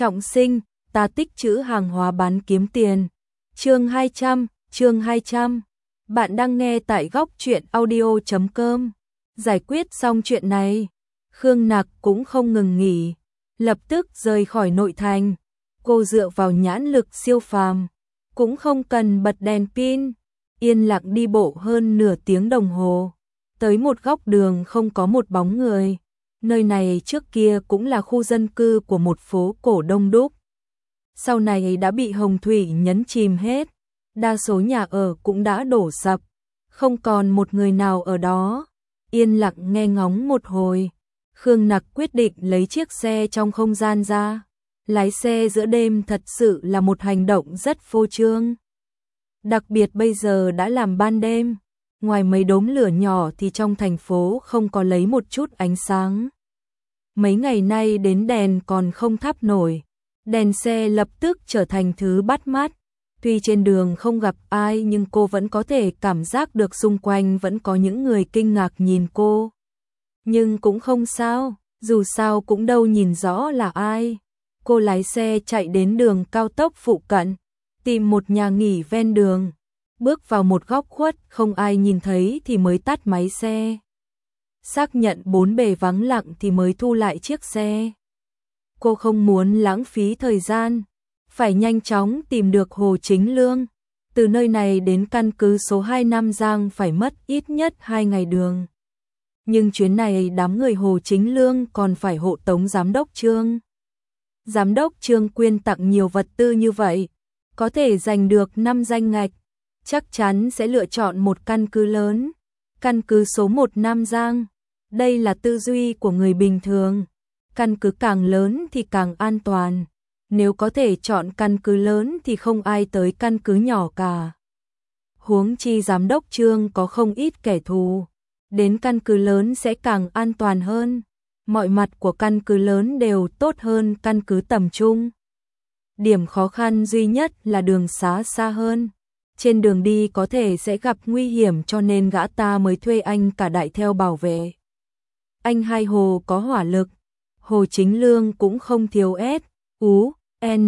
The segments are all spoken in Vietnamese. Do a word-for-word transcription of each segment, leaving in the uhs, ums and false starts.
Trọng sinh, ta tích trữ hàng hóa bán kiếm tiền. Chương hai trăm, chương hai trăm. Bạn đang nghe tại góc truyện audio chấm com. Giải quyết xong chuyện này, Khương Nặc cũng không ngừng nghỉ, lập tức rời khỏi nội thành. Cô dựa vào nhãn lực siêu phàm, cũng không cần bật đèn pin, yên lặng đi bộ hơn nửa tiếng đồng hồ, tới một góc đường không có một bóng người. Nơi này trước kia cũng là khu dân cư của một phố cổ đông đúc. Sau này đã bị hồng thủy nhấn chìm hết, đa số nhà ở cũng đã đổ sập, không còn một người nào ở đó. Yên lặng nghe ngóng một hồi, Khương Nặc quyết định lấy chiếc xe trong không gian ra. Lái xe giữa đêm thật sự là một hành động rất phô trương. Đặc biệt bây giờ đã làm ban đêm, ngoài mấy đốm lửa nhỏ thì trong thành phố không có lấy một chút ánh sáng. Mấy ngày nay đến đèn còn không thắp nổi, đèn xe lập tức trở thành thứ bắt mắt. Tuy trên đường không gặp ai nhưng cô vẫn có thể cảm giác được xung quanh vẫn có những người kinh ngạc nhìn cô. Nhưng cũng không sao, dù sao cũng đâu nhìn rõ là ai. Cô lái xe chạy đến đường cao tốc phụ cận, tìm một nhà nghỉ ven đường, bước vào một góc khuất không ai nhìn thấy thì mới tắt máy xe. Xác nhận bốn bề vắng lặng thì mới thu lại chiếc xe. Cô không muốn lãng phí thời gian, phải nhanh chóng tìm được Hồ Chính Lương. Từ nơi này đến căn cứ số hai Nam Giang phải mất ít nhất hai ngày đường. Nhưng chuyến này đám người Hồ Chính Lương còn phải hộ tống giám đốc Trương. Giám đốc Trương quyên tặng nhiều vật tư như vậy, có thể giành được năm danh ngạch, chắc chắn sẽ lựa chọn một căn cứ lớn. Căn cứ số một Nam Giang, đây là tư duy của người bình thường. Căn cứ càng lớn thì càng an toàn. Nếu có thể chọn căn cứ lớn thì không ai tới căn cứ nhỏ cả. Huống chi giám đốc Trương có không ít kẻ thù, đến căn cứ lớn sẽ càng an toàn hơn. Mọi mặt của căn cứ lớn đều tốt hơn căn cứ tầm trung. Điểm khó khăn duy nhất là đường xá xa hơn. Trên đường đi có thể sẽ gặp nguy hiểm cho nên gã ta mới thuê anh cả đại theo bảo vệ. Anh hai Hồ có hỏa lực, Hồ Chính Lương cũng không thiếu S, U, N,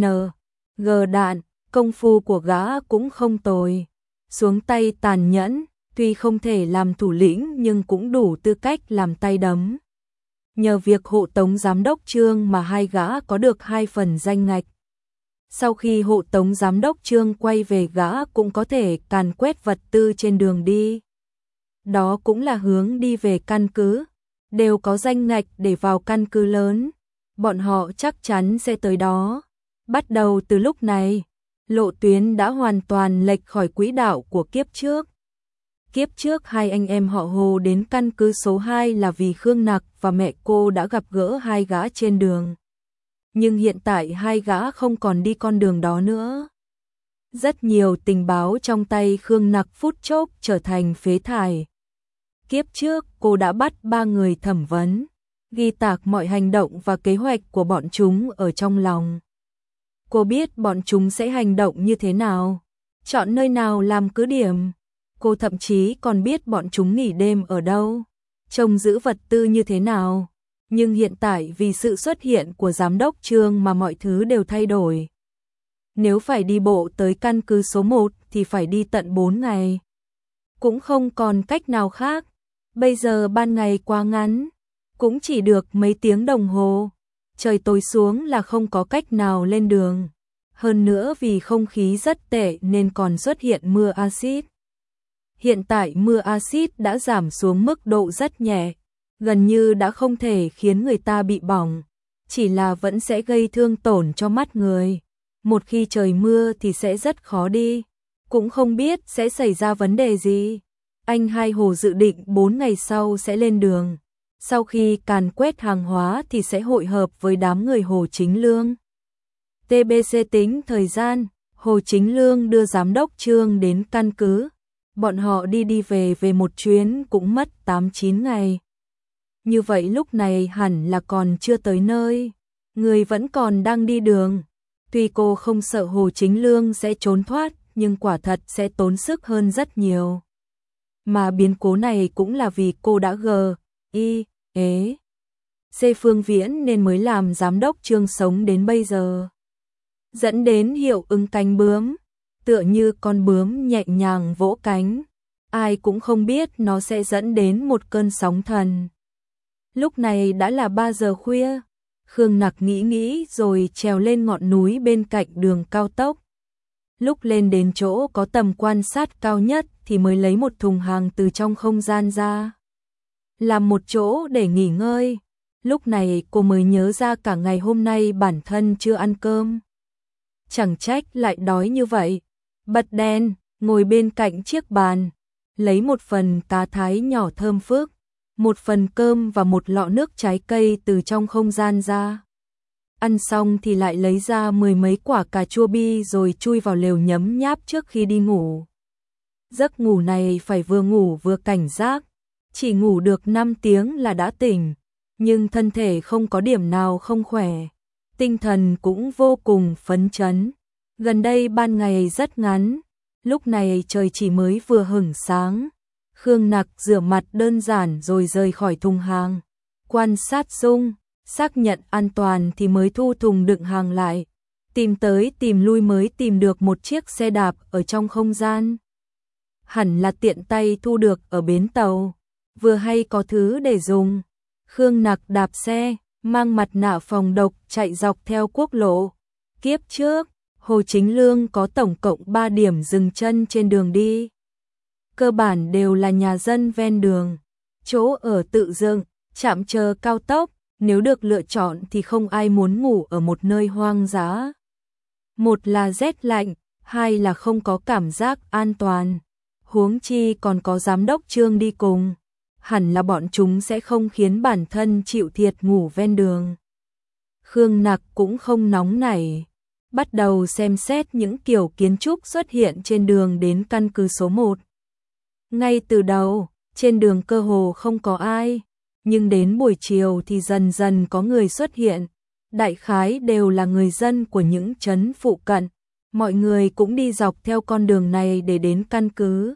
G đạn, công phu của gã cũng không tồi. Xuống tay tàn nhẫn, tuy không thể làm thủ lĩnh nhưng cũng đủ tư cách làm tay đấm. Nhờ việc hộ tống giám đốc Trương mà hai gã có được hai phần danh ngạch. Sau khi hộ tống giám đốc Trương quay về gã cũng có thể càn quét vật tư trên đường đi. Đó cũng là hướng đi về căn cứ, đều có danh ngạch để vào căn cứ lớn. Bọn họ chắc chắn sẽ tới đó. Bắt đầu từ lúc này, lộ tuyến đã hoàn toàn lệch khỏi quỹ đạo của kiếp trước. Kiếp trước hai anh em họ Hồ đến căn cứ số hai là vì Khương Nặc và mẹ cô đã gặp gỡ hai gã trên đường. Nhưng hiện tại hai gã không còn đi con đường đó nữa. Rất nhiều tình báo trong tay Khương Nặc phút chốc trở thành phế thải. Kiếp trước cô đã bắt ba người thẩm vấn, ghi tạc mọi hành động và kế hoạch của bọn chúng ở trong lòng. Cô biết bọn chúng sẽ hành động như thế nào, chọn nơi nào làm cứ điểm. Cô thậm chí còn biết bọn chúng nghỉ đêm ở đâu, trông giữ vật tư như thế nào. Nhưng hiện tại vì sự xuất hiện của giám đốc Trương mà mọi thứ đều thay đổi. Nếu phải đi bộ tới căn cứ số một thì phải đi tận bốn ngày. Cũng không còn cách nào khác. Bây giờ ban ngày quá ngắn, cũng chỉ được mấy tiếng đồng hồ. Trời tối xuống là không có cách nào lên đường. Hơn nữa vì không khí rất tệ nên còn xuất hiện mưa axit. Hiện tại mưa axit đã giảm xuống mức độ rất nhẹ, gần như đã không thể khiến người ta bị bỏng, chỉ là vẫn sẽ gây thương tổn cho mắt người. Một khi trời mưa thì sẽ rất khó đi, cũng không biết sẽ xảy ra vấn đề gì. Anh hai Hồ dự định bốn ngày sau sẽ lên đường, sau khi càn quét hàng hóa thì sẽ hội hợp với đám người Hồ Chính Lương. tê bê xê tính thời gian, Hồ Chính Lương đưa giám đốc Trương đến căn cứ. Bọn họ đi đi về về một chuyến cũng mất tám chín ngày. Như vậy lúc này hẳn là còn chưa tới nơi, người vẫn còn đang đi đường. Tuy cô không sợ Hồ Chính Lương sẽ trốn thoát, nhưng quả thật sẽ tốn sức hơn rất nhiều. Mà biến cố này cũng là vì cô đã gờ, y, ế. C Phương Viễn nên mới làm giám đốc Trương sống đến bây giờ. Dẫn đến hiệu ứng cánh bướm, tựa như con bướm nhẹ nhàng vỗ cánh, ai cũng không biết nó sẽ dẫn đến một cơn sóng thần. Lúc này đã là ba giờ khuya, Khương Nặc nghĩ nghĩ rồi trèo lên ngọn núi bên cạnh đường cao tốc. Lúc lên đến chỗ có tầm quan sát cao nhất thì mới lấy một thùng hàng từ trong không gian ra, làm một chỗ để nghỉ ngơi. Lúc này cô mới nhớ ra cả ngày hôm nay bản thân chưa ăn cơm. Chẳng trách lại đói như vậy. Bật đèn, ngồi bên cạnh chiếc bàn, lấy một phần cá thái nhỏ thơm phức, một phần cơm và một lọ nước trái cây từ trong không gian ra. Ăn xong thì lại lấy ra mười mấy quả cà chua bi rồi chui vào lều nhấm nháp trước khi đi ngủ. Giấc ngủ này phải vừa ngủ vừa cảnh giác, chỉ ngủ được năm tiếng là đã tỉnh, nhưng thân thể không có điểm nào không khỏe, tinh thần cũng vô cùng phấn chấn. Gần đây ban ngày rất ngắn, lúc này trời chỉ mới vừa hửng sáng. Khương Nặc rửa mặt đơn giản rồi rời khỏi thùng hàng, quan sát dung, xác nhận an toàn thì mới thu thùng đựng hàng lại. Tìm tới tìm lui mới tìm được một chiếc xe đạp ở trong không gian. Hẳn là tiện tay thu được ở bến tàu, vừa hay có thứ để dùng. Khương Nặc đạp xe, mang mặt nạ phòng độc chạy dọc theo quốc lộ. Kiếp trước, Hồ Chính Lương có tổng cộng ba điểm dừng chân trên đường đi. Cơ bản đều là nhà dân ven đường, chỗ ở tự dựng, trạm chờ cao tốc, nếu được lựa chọn thì không ai muốn ngủ ở một nơi hoang dã. Một là rét lạnh, hai là không có cảm giác an toàn. Huống chi còn có giám đốc Trương đi cùng, hẳn là bọn chúng sẽ không khiến bản thân chịu thiệt ngủ ven đường. Khương Nặc cũng không nóng nảy, bắt đầu xem xét những kiểu kiến trúc xuất hiện trên đường đến căn cứ số một. Ngay từ đầu, trên đường cơ hồ không có ai, nhưng đến buổi chiều thì dần dần có người xuất hiện, đại khái đều là người dân của những trấn phụ cận, mọi người cũng đi dọc theo con đường này để đến căn cứ.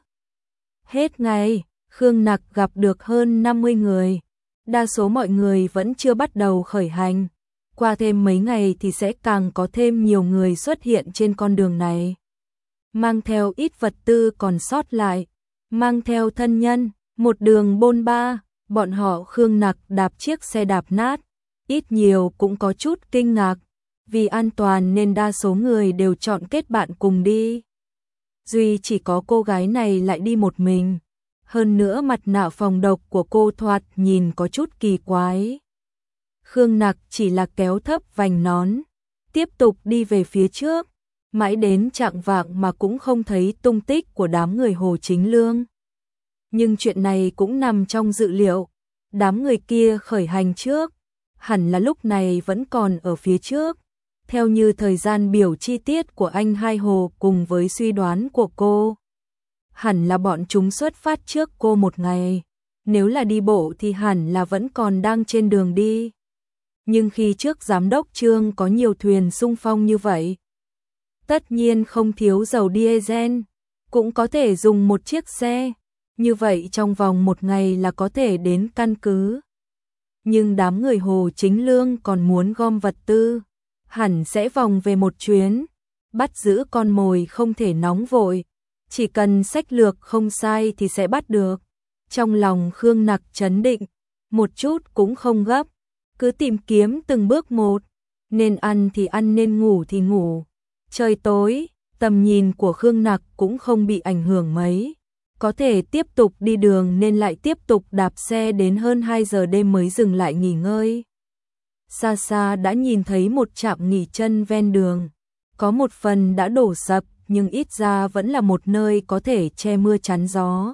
Hết ngày, Khương Nặc gặp được hơn năm mươi người, đa số mọi người vẫn chưa bắt đầu khởi hành. Qua thêm mấy ngày thì sẽ càng có thêm nhiều người xuất hiện trên con đường này. Mang theo ít vật tư còn sót lại, mang theo thân nhân, một đường bôn ba, bọn họ Khương Nặc đạp chiếc xe đạp nát, ít nhiều cũng có chút kinh ngạc, vì an toàn nên đa số người đều chọn kết bạn cùng đi. Duy chỉ có cô gái này lại đi một mình, hơn nữa mặt nạ phòng độc của cô thoạt nhìn có chút kỳ quái. Khương Nặc chỉ là kéo thấp vành nón, tiếp tục đi về phía trước, mãi đến chạng vạng mà cũng không thấy tung tích của đám người Hồ Chính Lương. Nhưng chuyện này cũng nằm trong dự liệu, đám người kia khởi hành trước, hẳn là lúc này vẫn còn ở phía trước. Theo như thời gian biểu chi tiết của anh Hai Hồ cùng với suy đoán của cô, hẳn là bọn chúng xuất phát trước cô một ngày, nếu là đi bộ thì hẳn là vẫn còn đang trên đường đi. Nhưng khi trước giám đốc Trương có nhiều thuyền xung phong như vậy, tất nhiên không thiếu dầu diesel, cũng có thể dùng một chiếc xe, như vậy trong vòng một ngày là có thể đến căn cứ. Nhưng đám người Hồ Chính Lương còn muốn gom vật tư, hẳn sẽ vòng về một chuyến, bắt giữ con mồi không thể nóng vội, chỉ cần sách lược không sai thì sẽ bắt được. Trong lòng Khương Nặc trấn định, một chút cũng không gấp, cứ tìm kiếm từng bước một, nên ăn thì ăn nên ngủ thì ngủ. Trời tối, tầm nhìn của Khương Nặc cũng không bị ảnh hưởng mấy, có thể tiếp tục đi đường nên lại tiếp tục đạp xe đến hơn hai giờ đêm mới dừng lại nghỉ ngơi. Xa xa đã nhìn thấy một trạm nghỉ chân ven đường, có một phần đã đổ sập nhưng ít ra vẫn là một nơi có thể che mưa chắn gió.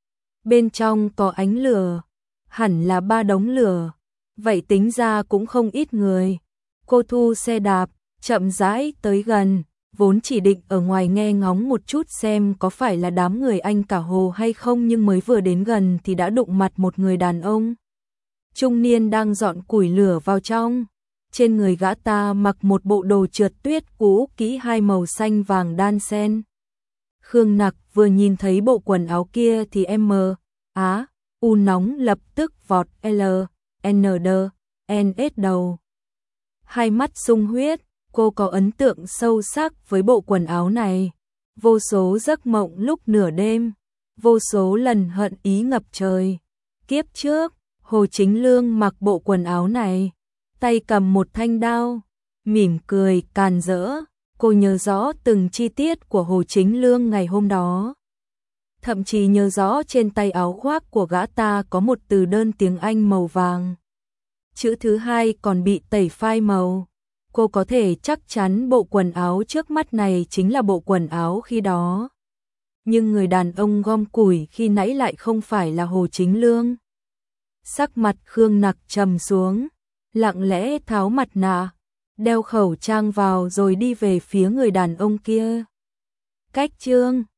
Bên trong có ánh lửa, hẳn là ba đống lửa, vậy tính ra cũng không ít người. Cô thu xe đạp, chậm rãi tới gần, vốn chỉ định ở ngoài nghe ngóng một chút xem có phải là đám người anh cả Hồ hay không, nhưng mới vừa đến gần thì đã đụng mặt một người đàn ông trung niên đang dọn củi lửa vào trong. Trên người gã ta mặc một bộ đồ trượt tuyết cũ kỹ hai màu xanh vàng đan xen. Khương Nặc vừa nhìn thấy bộ quần áo kia thì em mờ, á, u nóng lập tức vọt L, N D, en ét đầu. Hai mắt sung huyết, cô có ấn tượng sâu sắc với bộ quần áo này. Vô số giấc mộng lúc nửa đêm, vô số lần hận ý ngập trời. Kiếp trước, Hồ Chính Lương mặc bộ quần áo này, tay cầm một thanh đao, mỉm cười càn rỡ. Cô nhớ rõ từng chi tiết của Hồ Chính Lương ngày hôm đó. Thậm chí nhớ rõ trên tay áo khoác của gã ta có một từ đơn tiếng Anh màu vàng. Chữ thứ hai còn bị tẩy phai màu. Cô có thể chắc chắn bộ quần áo trước mắt này chính là bộ quần áo khi đó. Nhưng người đàn ông gom củi khi nãy lại không phải là Hồ Chính Lương. Sắc mặt Khương Nặc trầm xuống, lặng lẽ tháo mặt nạ, đeo khẩu trang vào rồi đi về phía người đàn ông kia. Cách Trương